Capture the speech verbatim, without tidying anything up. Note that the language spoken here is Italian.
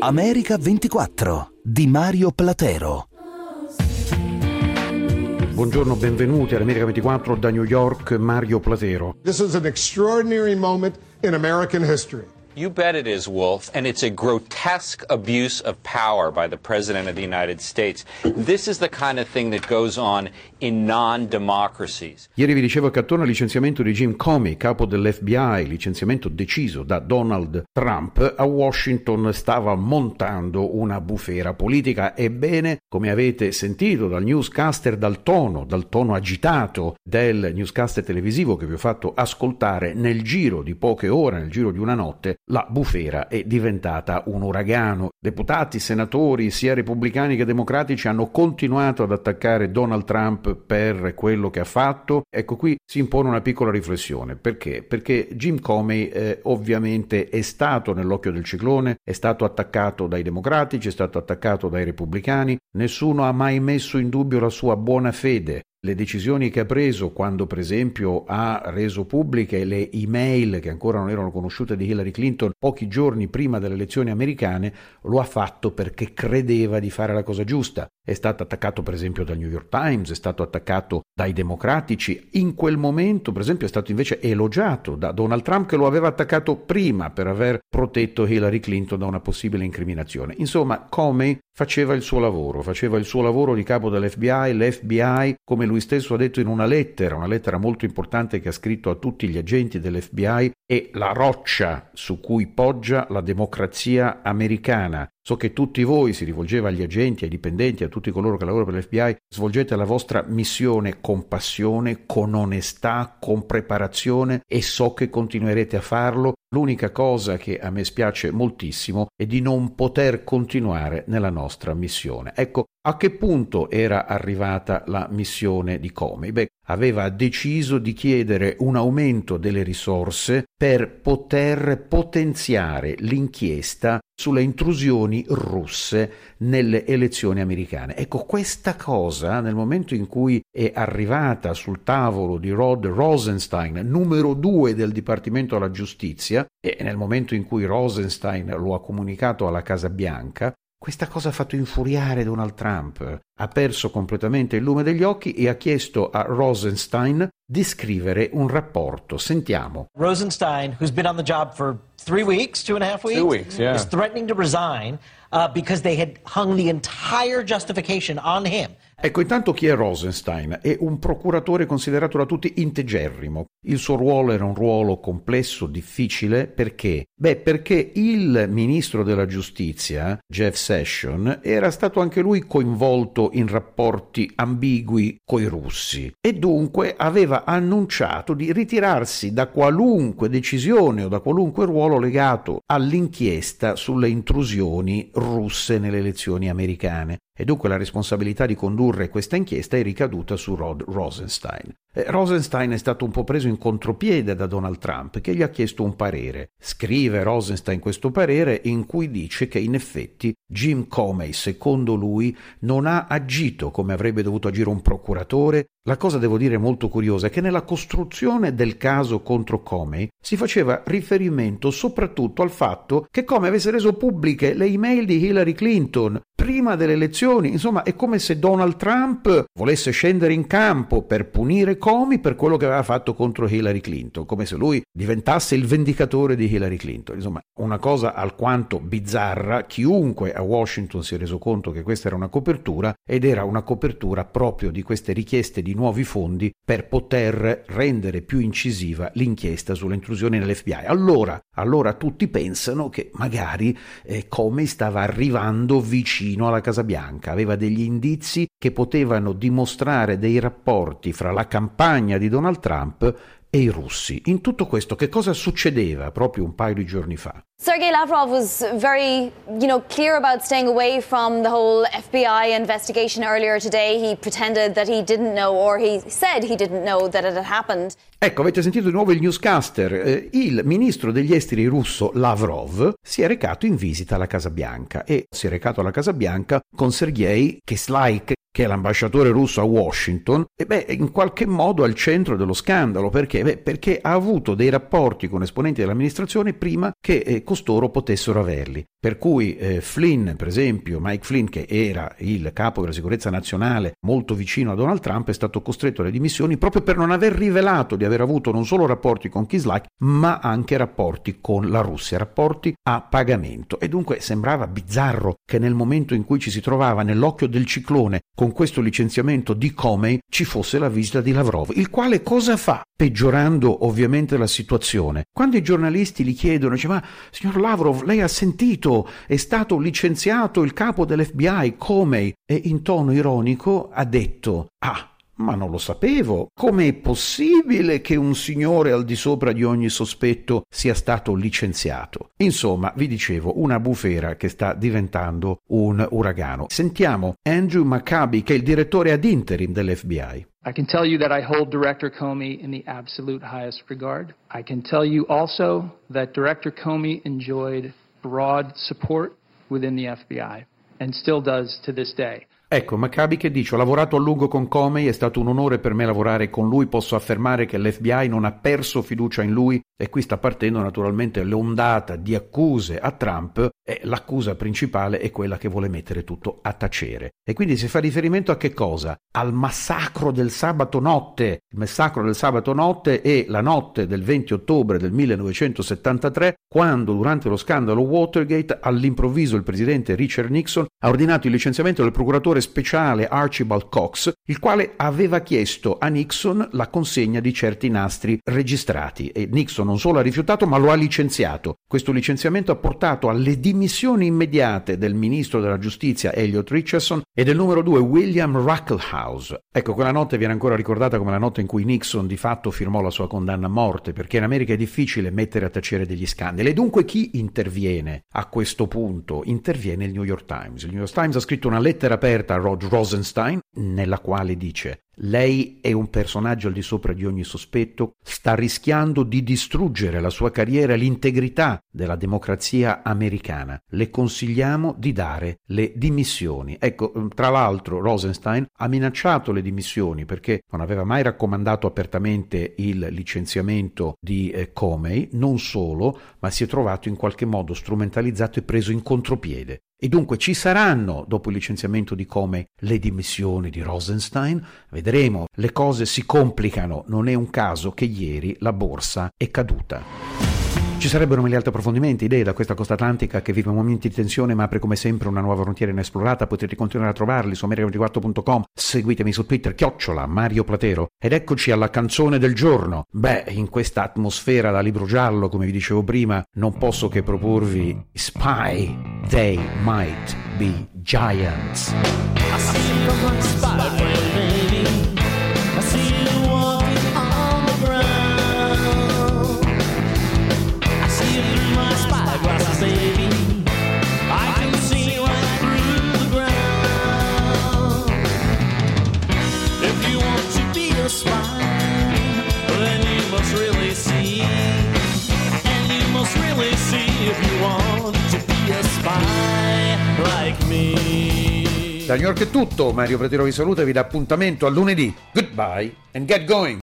America ventiquattro di Mario Platero. Buongiorno, benvenuti all'America ventiquattro da New York, Mario Platero. This is an extraordinary moment in American history. You bet it is, Wolf, and it's a grotesque abuse of power by the President of the United States. This is the kind of thing that goes on in non-democracies. Ieri vi dicevo che attorno al licenziamento di Jim Comey, capo dell'F B I, licenziamento deciso da Donald Trump, a Washington stava montando una bufera politica. Ebbene, come avete sentito dal newscaster, dal tono, dal tono agitato del newscaster televisivo che vi ho fatto ascoltare, nel giro di poche ore, nel giro di una notte, la bufera è diventata un uragano. Deputati, senatori, sia repubblicani che democratici, hanno continuato ad attaccare Donald Trump per quello che ha fatto. Ecco, qui si impone una piccola riflessione. Perché? Perché Jim Comey eh, ovviamente è stato nell'occhio del ciclone, è stato attaccato dai democratici, è stato attaccato dai repubblicani. Nessuno ha mai messo in dubbio la sua buona fede. Le decisioni che ha preso quando, per esempio, ha reso pubbliche le email che ancora non erano conosciute di Hillary Clinton pochi giorni prima delle elezioni americane, lo ha fatto perché credeva di fare la cosa giusta. È stato attaccato, per esempio, dal New York Times, è stato attaccato dai democratici. In quel momento, per esempio, è stato invece elogiato da Donald Trump, che lo aveva attaccato prima per aver protetto Hillary Clinton da una possibile incriminazione. Insomma, Comey faceva il suo lavoro, faceva il suo lavoro di capo dell'F B I. L'F B I, come lui stesso ha detto in una lettera, una lettera molto importante che ha scritto a tutti gli agenti dell'F B I, è la roccia su cui poggia la democrazia americana. So che tutti voi, si rivolgeva agli agenti, ai dipendenti, a tutti coloro che lavorano per l'F B I, svolgete la vostra missione con passione, con onestà, con preparazione, e so che continuerete a farlo. L'unica cosa che a me spiace moltissimo è di non poter continuare nella nostra missione. Ecco, a che punto era arrivata la missione di Comey? Beh, aveva deciso di chiedere un aumento delle risorse per poter potenziare l'inchiesta sulle intrusioni russe nelle elezioni americane. Ecco, questa cosa, nel momento in cui è arrivata sul tavolo di Rod Rosenstein, numero due del Dipartimento della Giustizia, e nel momento in cui Rosenstein lo ha comunicato alla Casa Bianca, questa cosa ha fatto infuriare Donald Trump. Ha perso completamente il lume degli occhi e ha chiesto a Rosenstein di scrivere un rapporto. Sentiamo. Rosenstein, who's been on the job for three weeks, two and a half weeks, Two weeks, yeah. is threatening to resign uh, because they had hung the entire justification on him. Ecco, intanto chi è Rosenstein? È un procuratore considerato da tutti integerrimo. Il suo ruolo era un ruolo complesso, difficile. Perché? Beh, perché il ministro della giustizia, Jeff Sessions, era stato anche lui coinvolto in rapporti ambigui coi russi e dunque aveva annunciato di ritirarsi da qualunque decisione o da qualunque ruolo legato all'inchiesta sulle intrusioni russe nelle elezioni americane. E dunque la responsabilità di condurre questa inchiesta è ricaduta su Rod Rosenstein. Eh, Rosenstein è stato un po' preso in contropiede da Donald Trump, che gli ha chiesto un parere. Scrive Rosenstein questo parere in cui dice che in effetti Jim Comey, secondo lui, non ha agito come avrebbe dovuto agire un procuratore. La cosa, devo dire, molto curiosa è che nella costruzione del caso contro Comey si faceva riferimento soprattutto al fatto che Comey avesse reso pubbliche le email di Hillary Clinton prima delle elezioni. Insomma, è come se Donald Trump volesse scendere in campo per punire Comey per quello che aveva fatto contro Hillary Clinton, come se lui diventasse il vendicatore di Hillary Clinton. Insomma, una cosa alquanto bizzarra. Chiunque a Washington si è reso conto che questa era una copertura, ed era una copertura proprio di queste richieste di nuovi fondi per poter rendere più incisiva l'inchiesta sulle intrusioni nell'F B I. Allora, allora tutti pensano che magari eh, Comey stava arrivando vicino alla Casa Bianca, aveva degli indizi che potevano dimostrare dei rapporti fra la campagna di Donald Trump e i russi. In tutto questo, che cosa succedeva proprio un paio di giorni fa? Sergei Lavrov was very, you know, clear about staying away from the whole F B I investigation earlier today. He pretended that he didn't know, or he said he didn't know that it had happened. Ecco, avete sentito di nuovo il newscaster. Eh, il ministro degli esteri russo Lavrov si è recato in visita alla Casa Bianca e si è recato alla Casa Bianca con Sergei Kislyak, che è l'ambasciatore russo a Washington, e beh, in qualche modo al centro dello scandalo. Perché? Beh, perché ha avuto dei rapporti con esponenti dell'amministrazione prima che eh, costoro potessero averli. Per cui eh, Flynn, per esempio, Mike Flynn, che era il capo della sicurezza nazionale molto vicino a Donald Trump, è stato costretto alle dimissioni proprio per non aver rivelato di aver avuto non solo rapporti con Kislyak, ma anche rapporti con la Russia, rapporti a pagamento. E dunque sembrava bizzarro che nel momento in cui ci si trovava nell'occhio del ciclone con questo licenziamento di Comey ci fosse la visita di Lavrov, il quale cosa fa? Peggiorando ovviamente la situazione. Quando i giornalisti gli chiedono, dice: ma signor Lavrov, lei ha sentito, è stato licenziato il capo dell'F B I, Comey, e in tono ironico ha detto: ah, ma non lo sapevo, com'è possibile che un signore al di sopra di ogni sospetto sia stato licenziato? Insomma, vi dicevo, una bufera che sta diventando un uragano. Sentiamo Andrew McCabe, che è il direttore ad interim dell'F B I. I can tell you that I hold Director Comey in the absolute highest regard. I can tell you also that Director Comey enjoyed broad support within the F B I and still does to this day. Ecco, Maccabi che dice: ho lavorato a lungo con Comey, è stato un onore per me lavorare con lui, posso affermare che l'F B I non ha perso fiducia in lui, e qui sta partendo naturalmente l'ondata di accuse a Trump, e l'accusa principale è quella che vuole mettere tutto a tacere. E quindi si fa riferimento a che cosa? Al massacro del sabato notte. Il massacro del sabato notte è la notte del venti ottobre del millenovecentosettantatré, quando durante lo scandalo Watergate all'improvviso il presidente Richard Nixon ha ordinato il licenziamento del procuratore speciale Archibald Cox, il quale aveva chiesto a Nixon la consegna di certi nastri registrati, e Nixon non solo ha rifiutato ma lo ha licenziato. Questo licenziamento ha portato alle dimissioni immediate del ministro della giustizia Elliot Richardson e del numero due William Ruckelshaus. Ecco, quella notte viene ancora ricordata come la notte in cui Nixon di fatto firmò la sua condanna a morte, perché in America è difficile mettere a tacere degli scandali. E dunque chi interviene a questo punto? Interviene il New York Times. Il New York Times ha scritto una lettera aperta a Rod Rosenstein, nella quale dice: lei è un personaggio al di sopra di ogni sospetto, sta rischiando di distruggere la sua carriera e l'integrità della democrazia americana. Le consigliamo di dare le dimissioni. Ecco, tra l'altro Rosenstein ha minacciato le dimissioni perché non aveva mai raccomandato apertamente il licenziamento di eh, Comey, non solo, ma si è trovato in qualche modo strumentalizzato e preso in contropiede. E dunque ci saranno, dopo il licenziamento di Comey, le dimissioni di Rosenstein? Vedremo, le cose si complicano, non è un caso che ieri la borsa è caduta. Ci sarebbero mille altri approfondimenti, idee da questa costa atlantica che vive momenti di tensione ma apre come sempre una nuova frontiera inesplorata. Potrete continuare a trovarli su america ventiquattro punto com, seguitemi su Twitter, chiocciola Mario Platero. Ed eccoci alla canzone del giorno. Beh, in questa atmosfera da libro giallo, come vi dicevo prima, non posso che proporvi Spy, They Might Be Giants. I see you from spy, baby. I see you walking on the ground. I see you through my spyglasses, baby. I can see right through the ground. If you want to be a spy, then you must really see. And you must really see if you want to be a spy like me. Da New York è tutto, Mario Platero vi saluta e vi dà appuntamento a lunedì. Goodbye and get going!